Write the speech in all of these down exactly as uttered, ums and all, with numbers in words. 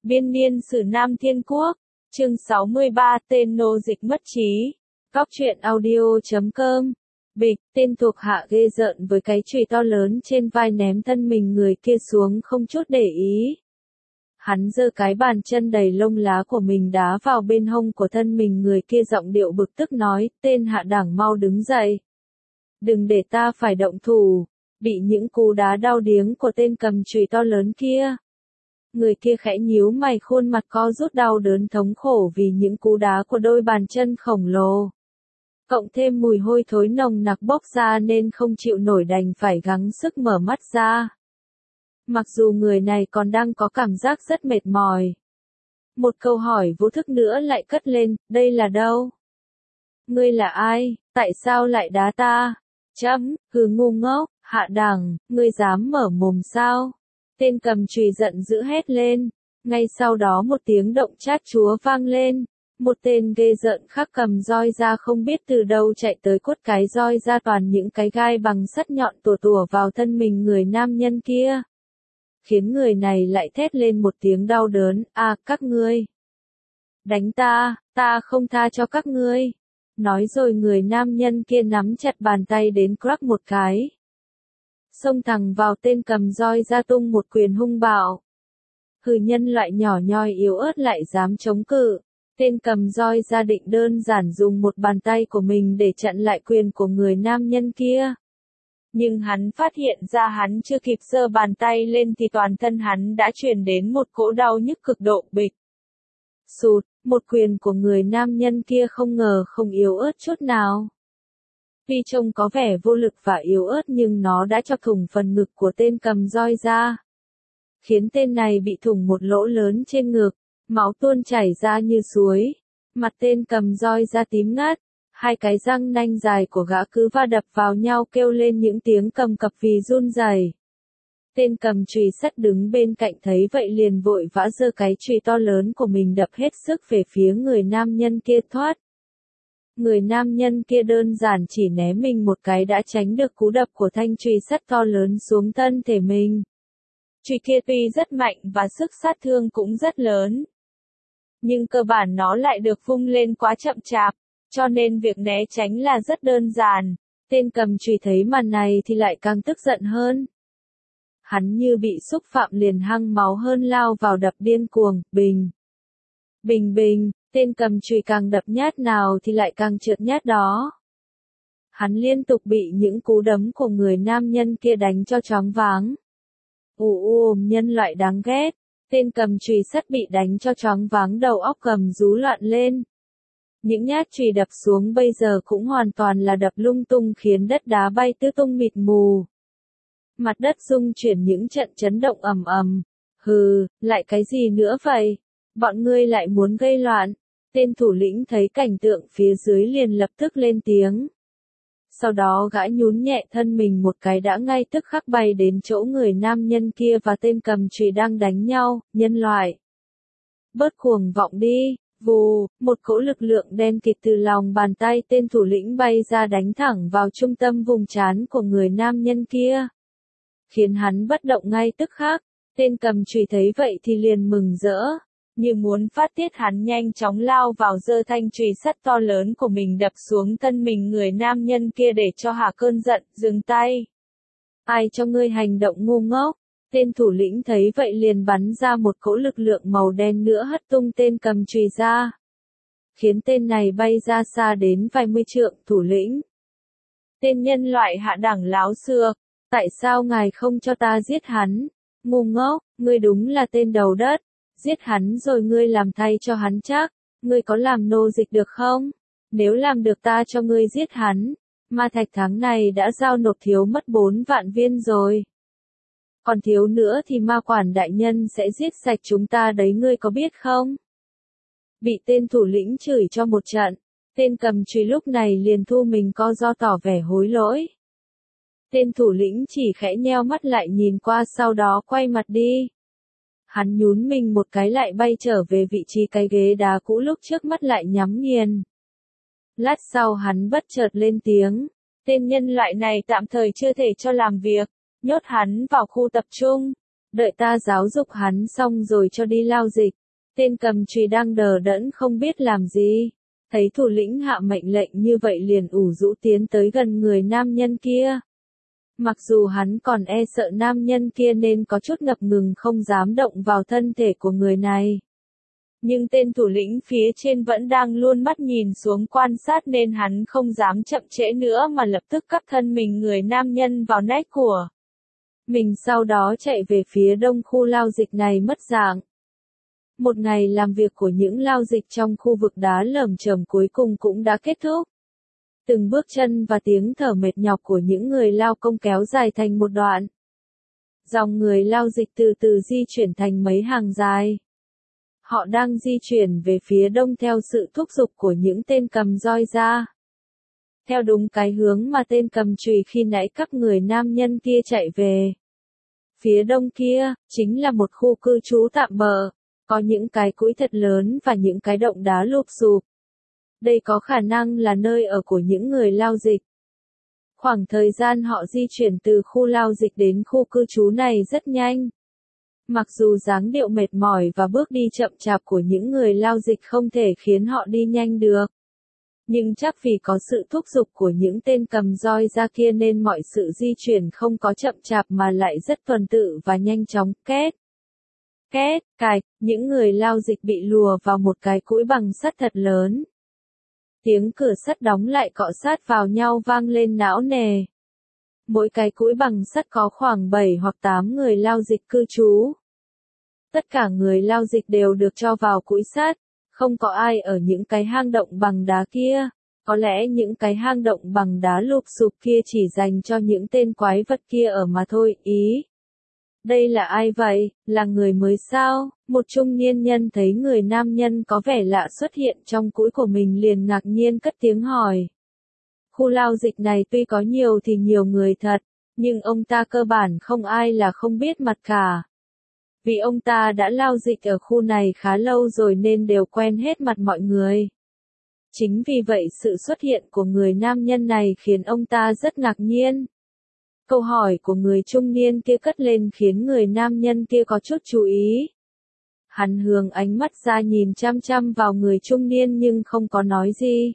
Biên niên sử Nam Thiên Quốc, chương sáu mươi ba, tên nô dịch mất trí. Góc truyện audio chấm com. Bịch, tên thuộc hạ ghê rợn với cái chùy to lớn trên vai ném thân mình người kia xuống không chút để ý. Hắn giơ cái bàn chân đầy lông lá của mình đá vào bên hông của thân mình người kia, giọng điệu bực tức nói, tên hạ đảng mau đứng dậy. Đừng để ta phải động thủ. Bị những cú đá đau điếng của tên cầm chùy to lớn kia. Người kia khẽ nhíu mày, khuôn mặt co rút đau đớn thống khổ vì những cú đá của đôi bàn chân khổng lồ. Cộng thêm mùi hôi thối nồng nặc bốc ra nên không chịu nổi, đành phải gắng sức mở mắt ra. Mặc dù người này còn đang có cảm giác rất mệt mỏi. Một câu hỏi vô thức nữa lại cất lên, đây là đâu? Ngươi là ai? Tại sao lại đá ta? Chấm, hừ ngu ngốc, hạ đẳng, ngươi dám mở mồm sao? Tên cầm chùy giận dữ hét lên. Ngay sau đó một tiếng động chát chúa vang lên. Một tên ghê rợn khác cầm roi ra không biết từ đâu chạy tới, quất cái roi ra, toàn những cái gai bằng sắt nhọn tủa tủa vào thân mình người nam nhân kia. Khiến người này lại thét lên một tiếng đau đớn, à, các ngươi. Đánh ta, ta không tha cho các ngươi. Nói rồi người nam nhân kia nắm chặt bàn tay đến crack một cái. Xông thẳng vào tên cầm roi ra, tung một quyền hung bạo. Hừ, nhân loại nhỏ nhoi yếu ớt lại dám chống cự. Tên cầm roi ra định đơn giản dùng một bàn tay của mình để chặn lại quyền của người nam nhân kia. Nhưng hắn phát hiện ra hắn chưa kịp giơ bàn tay lên thì toàn thân hắn đã truyền đến một cỗ đau nhức cực độ. Bịch. Sụt, một quyền của người nam nhân kia không ngờ không yếu ớt chút nào. Tuy trông có vẻ vô lực và yếu ớt nhưng nó đã chọc thủng phần ngực của tên cầm roi ra. Khiến tên này bị thủng một lỗ lớn trên ngực, máu tuôn chảy ra như suối. Mặt tên cầm roi ra tím ngắt, hai cái răng nanh dài của gã cứ va đập vào nhau kêu lên những tiếng cầm cập vì run rẩy. Tên cầm chùy sắt đứng bên cạnh thấy vậy liền vội vã giơ cái chùy to lớn của mình đập hết sức về phía người nam nhân kia thoát. Người nam nhân kia đơn giản chỉ né mình một cái đã tránh được cú đập của thanh chùy sắt to lớn xuống thân thể mình. Chùy kia tuy rất mạnh và sức sát thương cũng rất lớn, nhưng cơ bản nó lại được vung lên quá chậm chạp, cho nên việc né tránh là rất đơn giản. Tên cầm chùy thấy màn này thì lại càng tức giận hơn. Hắn như bị xúc phạm liền hăng máu hơn lao vào đập điên cuồng, bình. Bình bình, tên cầm chùy càng đập nhát nào thì lại càng trượt nhát đó. Hắn liên tục bị những cú đấm của người nam nhân kia đánh cho choáng váng. Ù ùm, nhân loại đáng ghét. Tên cầm chùy sắt bị đánh cho choáng váng, đầu óc gầm rú loạn lên. Những nhát chùy đập xuống bây giờ cũng hoàn toàn là đập lung tung khiến đất đá bay tứ tung mịt mù. Mặt đất rung chuyển những trận chấn động ầm ầm. Hừ, lại cái gì nữa vậy? Bọn ngươi lại muốn gây loạn. Tên thủ lĩnh thấy cảnh tượng phía dưới liền lập tức lên tiếng. Sau đó gã nhún nhẹ thân mình một cái đã ngay tức khắc bay đến chỗ người nam nhân kia và tên cầm chùy đang đánh nhau. Nhân loại, bớt cuồng vọng đi. Vù, một cỗ lực lượng đen kịt từ lòng bàn tay tên thủ lĩnh bay ra đánh thẳng vào trung tâm vùng trán của người nam nhân kia. Khiến hắn bất động ngay tức khắc. Tên cầm chùy thấy vậy thì liền mừng rỡ. Như muốn phát tiết, hắn nhanh chóng lao vào giơ thanh chùy sắt to lớn của mình đập xuống thân mình người nam nhân kia để cho hạ cơn giận. Dừng tay. Ai cho ngươi hành động ngu ngốc? Tên thủ lĩnh thấy vậy liền bắn ra một cỗ lực lượng màu đen nữa hất tung tên cầm chùy ra. Khiến tên này bay ra xa đến vài mươi trượng. Thủ lĩnh, tên nhân loại hạ đẳng láo xược, tại sao ngài không cho ta giết hắn? Ngu ngốc, ngươi đúng là tên đầu đất. Giết hắn rồi ngươi làm thay cho hắn chắc. Ngươi có làm nô dịch được không? Nếu làm được ta cho ngươi giết hắn. Ma thạch tháng này đã giao nộp thiếu mất bốn vạn viên rồi. Còn thiếu nữa thì ma quản đại nhân sẽ giết sạch chúng ta đấy, ngươi có biết không? Bị tên thủ lĩnh chửi cho một trận. Tên cầm chùy lúc này liền thu mình co do tỏ vẻ hối lỗi. Tên thủ lĩnh chỉ khẽ nheo mắt lại nhìn qua, sau đó quay mặt đi. Hắn nhún mình một cái lại bay trở về vị trí cái ghế đá cũ lúc trước, mắt lại nhắm nghiền. Lát sau hắn bất chợt lên tiếng. Tên nhân loại này tạm thời chưa thể cho làm việc. Nhốt hắn vào khu tập trung. Đợi ta giáo dục hắn xong rồi cho đi lao dịch. Tên cầm chùy đang đờ đẫn không biết làm gì. Thấy thủ lĩnh hạ mệnh lệnh như vậy liền ủ rũ tiến tới gần người nam nhân kia. Mặc dù hắn còn e sợ nam nhân kia nên có chút ngập ngừng không dám động vào thân thể của người này. Nhưng tên thủ lĩnh phía trên vẫn đang luôn mắt nhìn xuống quan sát nên hắn không dám chậm trễ nữa mà lập tức cắp thân mình người nam nhân vào nách của mình, sau đó chạy về phía đông khu lao dịch này mất dạng. Một ngày làm việc của những lao dịch trong khu vực đá lởm chởm cuối cùng cũng đã kết thúc. Từng bước chân và tiếng thở mệt nhọc của những người lao công kéo dài thành một đoạn. Dòng người lao dịch từ từ di chuyển thành mấy hàng dài. Họ đang di chuyển về phía đông theo sự thúc giục của những tên cầm roi ra. Theo đúng cái hướng mà tên cầm chùy khi nãy các người nam nhân kia chạy về. Phía đông kia, chính là một khu cư trú tạm bợ, có những cái cũi thật lớn và những cái động đá lụp xụp. Đây có khả năng là nơi ở của những người lao dịch. Khoảng thời gian họ di chuyển từ khu lao dịch đến khu cư trú này rất nhanh. Mặc dù dáng điệu mệt mỏi và bước đi chậm chạp của những người lao dịch không thể khiến họ đi nhanh được. Nhưng chắc vì có sự thúc giục của những tên cầm roi ra kia nên mọi sự di chuyển không có chậm chạp mà lại rất tuần tự và nhanh chóng. Két, két, cạch, những người lao dịch bị lùa vào một cái cũi bằng sắt thật lớn. Tiếng cửa sắt đóng lại cọ sát vào nhau vang lên não nề. Mỗi cái cũi bằng sắt có khoảng bảy hoặc tám người lao dịch cư trú. Tất cả người lao dịch đều được cho vào cũi sắt, không có ai ở những cái hang động bằng đá kia. Có lẽ những cái hang động bằng đá lụp xụp kia chỉ dành cho những tên quái vật kia ở mà thôi. Ý, đây là ai vậy, là người mới sao? Một trung niên nhân thấy người nam nhân có vẻ lạ xuất hiện trong cũi của mình liền ngạc nhiên cất tiếng hỏi. Khu lao dịch này tuy có nhiều thì nhiều người thật, nhưng ông ta cơ bản không ai là không biết mặt cả. Vì ông ta đã lao dịch ở khu này khá lâu rồi nên đều quen hết mặt mọi người. Chính vì vậy sự xuất hiện của người nam nhân này khiến ông ta rất ngạc nhiên. Câu hỏi của người trung niên kia cất lên khiến người nam nhân kia có chút chú ý. Hắn hướng ánh mắt ra nhìn chăm chăm vào người trung niên nhưng không có nói gì.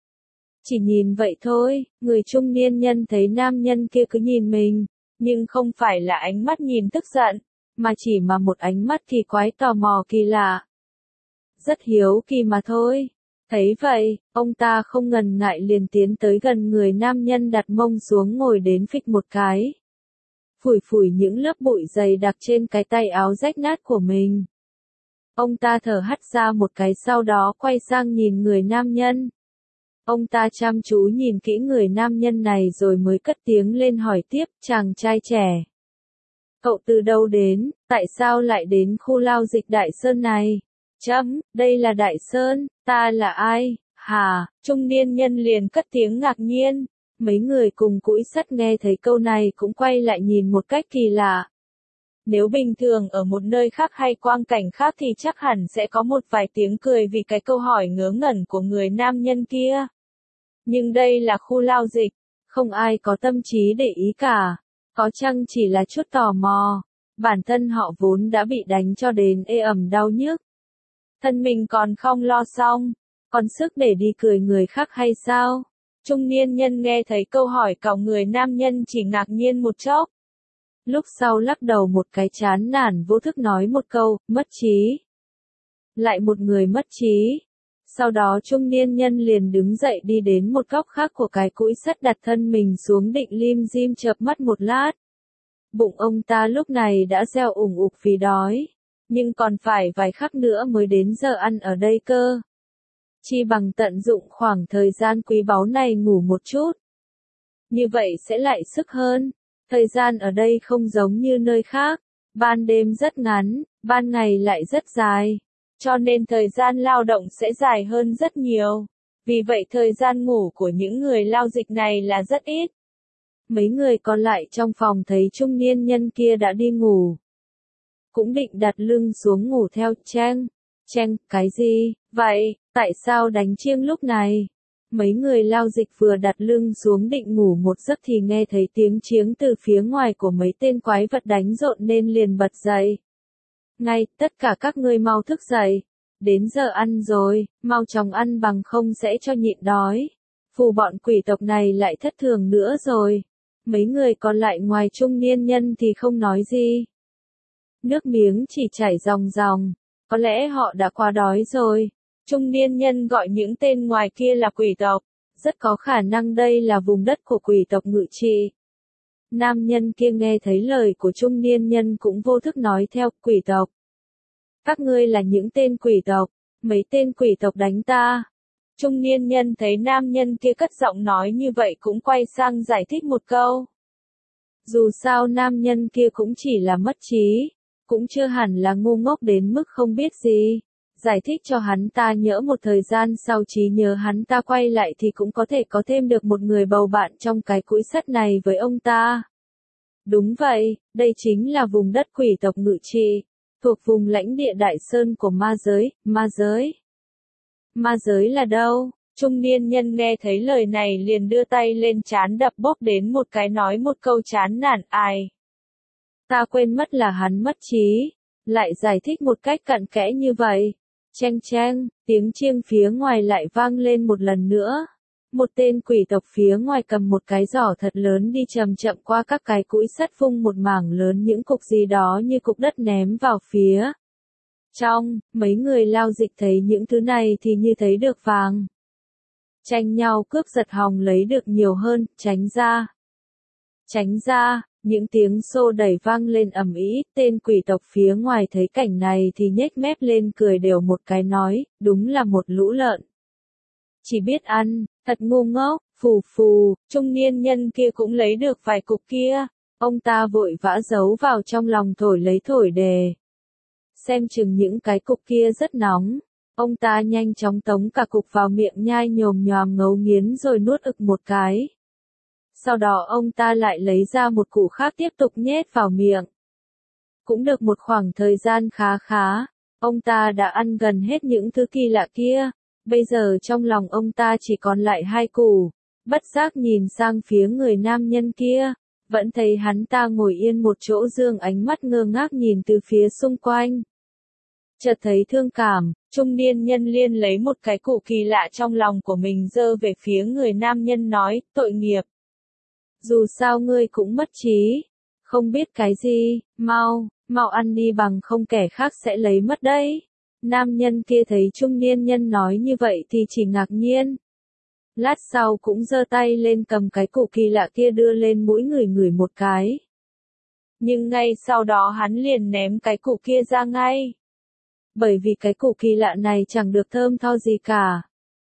Chỉ nhìn vậy thôi, người trung niên nhân thấy nam nhân kia cứ nhìn mình, nhưng không phải là ánh mắt nhìn tức giận, mà chỉ mà một ánh mắt kỳ quái tò mò kỳ lạ. Rất hiếu kỳ mà thôi. Thấy vậy, ông ta không ngần ngại liền tiến tới gần người nam nhân đặt mông xuống ngồi đến phịch một cái. Phủi phủi những lớp bụi dày đặc trên cái tay áo rách nát của mình. Ông ta thở hắt ra một cái sau đó quay sang nhìn người nam nhân. Ông ta chăm chú nhìn kỹ người nam nhân này rồi mới cất tiếng lên hỏi tiếp, chàng trai trẻ. Cậu từ đâu đến, tại sao lại đến khu lao dịch Đại Sơn này? Chấm, đây là Đại Sơn, ta là ai? Hà, trung niên nhân liền cất tiếng ngạc nhiên. Mấy người cùng cũi sắt nghe thấy câu này cũng quay lại nhìn một cách kỳ lạ. Nếu bình thường ở một nơi khác hay quang cảnh khác thì chắc hẳn sẽ có một vài tiếng cười vì cái câu hỏi ngớ ngẩn của người nam nhân kia. Nhưng đây là khu lao dịch, không ai có tâm trí để ý cả. Có chăng chỉ là chút tò mò. Bản thân họ vốn đã bị đánh cho đến ê ẩm đau nhức. Thân mình còn không lo xong, còn sức để đi cười người khác hay sao? Trung niên nhân nghe thấy câu hỏi của người nam nhân chỉ ngạc nhiên một chốc. Lúc sau lắc đầu một cái chán nản vô thức nói một câu, mất trí. Lại một người mất trí. Sau đó trung niên nhân liền đứng dậy đi đến một góc khác của cái cũi sắt đặt thân mình xuống định lim dim chợp mắt một lát. Bụng ông ta lúc này đã reo ủng ục vì đói. Nhưng còn phải vài khắc nữa mới đến giờ ăn ở đây cơ. Chi bằng tận dụng khoảng thời gian quý báu này ngủ một chút. Như vậy sẽ lại sức hơn. Thời gian ở đây không giống như nơi khác. Ban đêm rất ngắn, ban ngày lại rất dài. Cho nên thời gian lao động sẽ dài hơn rất nhiều. Vì vậy thời gian ngủ của những người lao dịch này là rất ít. Mấy người còn lại trong phòng thấy trung niên nhân kia đã đi ngủ. Cũng định đặt lưng xuống ngủ theo. Cheng, cheng, cái gì, vậy, tại sao đánh chiêng lúc này? Mấy người lao dịch vừa đặt lưng xuống định ngủ một giấc thì nghe thấy tiếng chiếng từ phía ngoài của mấy tên quái vật đánh rộn nên liền bật dậy. Ngay, tất cả các ngươi mau thức dậy. Đến giờ ăn rồi, mau chóng ăn bằng không sẽ cho nhịn đói. Phù bọn quỷ tộc này lại thất thường nữa rồi. Mấy người còn lại ngoài trung niên nhân thì không nói gì. Nước miếng chỉ chảy ròng ròng. Có lẽ họ đã quá đói rồi. Trung niên nhân gọi những tên ngoài kia là quỷ tộc. Rất có khả năng đây là vùng đất của quỷ tộc ngự trị. Nam nhân kia nghe thấy lời của trung niên nhân cũng vô thức nói theo, quỷ tộc. Các ngươi là những tên quỷ tộc, mấy tên quỷ tộc đánh ta. Trung niên nhân thấy nam nhân kia cất giọng nói như vậy cũng quay sang giải thích một câu. Dù sao nam nhân kia cũng chỉ là mất trí, cũng chưa hẳn là ngu ngốc đến mức không biết gì. Giải thích cho hắn ta nhỡ một thời gian sau trí nhớ hắn ta quay lại thì cũng có thể có thêm được một người bầu bạn trong cái cũi sắt này với ông ta. Đúng vậy, đây chính là vùng đất quỷ tộc ngự trị, thuộc vùng lãnh địa Đại Sơn của ma giới, ma giới. Ma giới là đâu? Trung niên nhân nghe thấy lời này liền đưa tay lên trán đập bóp đến một cái nói một câu chán nản ai. Ta quên mất là hắn mất trí, lại giải thích một cách cặn kẽ như vậy. Cheng cheng, tiếng chiêng phía ngoài lại vang lên một lần nữa. Một tên quỷ tộc phía ngoài cầm một cái giỏ thật lớn đi chậm chậm qua các cái cũi sắt vung một mảng lớn những cục gì đó như cục đất ném vào phía trong. Mấy người lao dịch thấy những thứ này thì như thấy được vàng. Tranh nhau cướp giật hòng lấy được nhiều hơn, tránh ra. Tránh ra, những tiếng xô đẩy vang lên ầm ĩ, tên quỷ tộc phía ngoài thấy cảnh này thì nhếch mép lên cười đều một cái nói, đúng là một lũ lợn. Chỉ biết ăn, thật ngu ngốc, phù phù, trung niên nhân kia cũng lấy được vài cục kia, ông ta vội vã giấu vào trong lòng thổi lấy thổi đề. Xem chừng những cái cục kia rất nóng, ông ta nhanh chóng tống cả cục vào miệng nhai nhồm nhòm ngấu nghiến rồi nuốt ực một cái. Sau đó ông ta lại lấy ra một củ khác tiếp tục nhét vào miệng. Cũng được một khoảng thời gian khá khá, ông ta đã ăn gần hết những thứ kỳ lạ kia. Bây giờ trong lòng ông ta chỉ còn lại hai củ, bất giác nhìn sang phía người nam nhân kia, vẫn thấy hắn ta ngồi yên một chỗ dương ánh mắt ngơ ngác nhìn từ phía xung quanh. Chợt thấy thương cảm, trung niên nhân liên lấy một cái củ kỳ lạ trong lòng của mình giơ về phía người nam nhân nói, tội nghiệp. Dù sao ngươi cũng mất trí, không biết cái gì, mau, mau ăn đi bằng không kẻ khác sẽ lấy mất đấy. Nam nhân kia thấy trung niên nhân nói như vậy thì chỉ ngạc nhiên. Lát sau cũng giơ tay lên cầm cái củ kỳ lạ kia đưa lên mũi người ngửi một cái. Nhưng ngay sau đó hắn liền ném cái củ kia ra ngay. Bởi vì cái củ kỳ lạ này chẳng được thơm tho gì cả.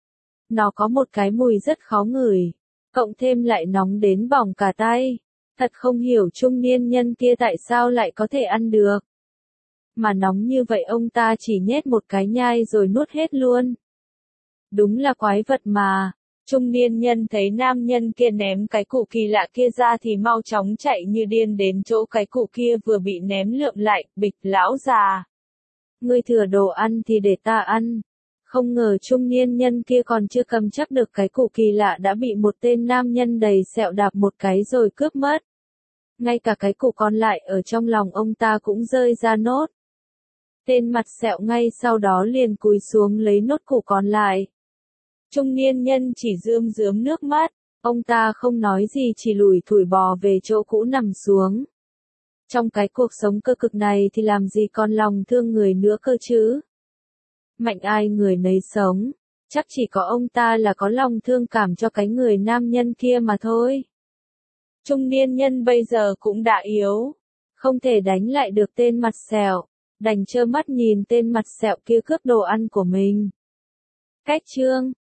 Nó có một cái mùi rất khó ngửi, cộng thêm lại nóng đến bỏng cả tay. Thật không hiểu trung niên nhân kia tại sao lại có thể ăn được. Mà nóng như vậy ông ta chỉ nhét một cái nhai rồi nuốt hết luôn. Đúng là quái vật mà. Trung niên nhân thấy nam nhân kia ném cái củ kỳ lạ kia ra thì mau chóng chạy như điên đến chỗ cái củ kia vừa bị ném lượm lại, bịch lão già. Ngươi thừa đồ ăn thì để ta ăn. Không ngờ trung niên nhân kia còn chưa cầm chắc được cái củ kỳ lạ đã bị một tên nam nhân đầy sẹo đạp một cái rồi cướp mất. Ngay cả cái củ còn lại ở trong lòng ông ta cũng rơi ra nốt. Tên mặt sẹo ngay sau đó liền cúi xuống lấy nốt củ còn lại. Trung niên nhân chỉ rơm rớm nước mắt, ông ta không nói gì chỉ lủi thủi bò về chỗ cũ nằm xuống. Trong cái cuộc sống cơ cực này thì làm gì còn lòng thương người nữa cơ chứ? Mạnh ai người nấy sống, chắc chỉ có ông ta là có lòng thương cảm cho cái người nam nhân kia mà thôi. Trung niên nhân bây giờ cũng đã yếu, không thể đánh lại được tên mặt sẹo, đành trơ mắt nhìn tên mặt sẹo kia cướp đồ ăn của mình. Cách chương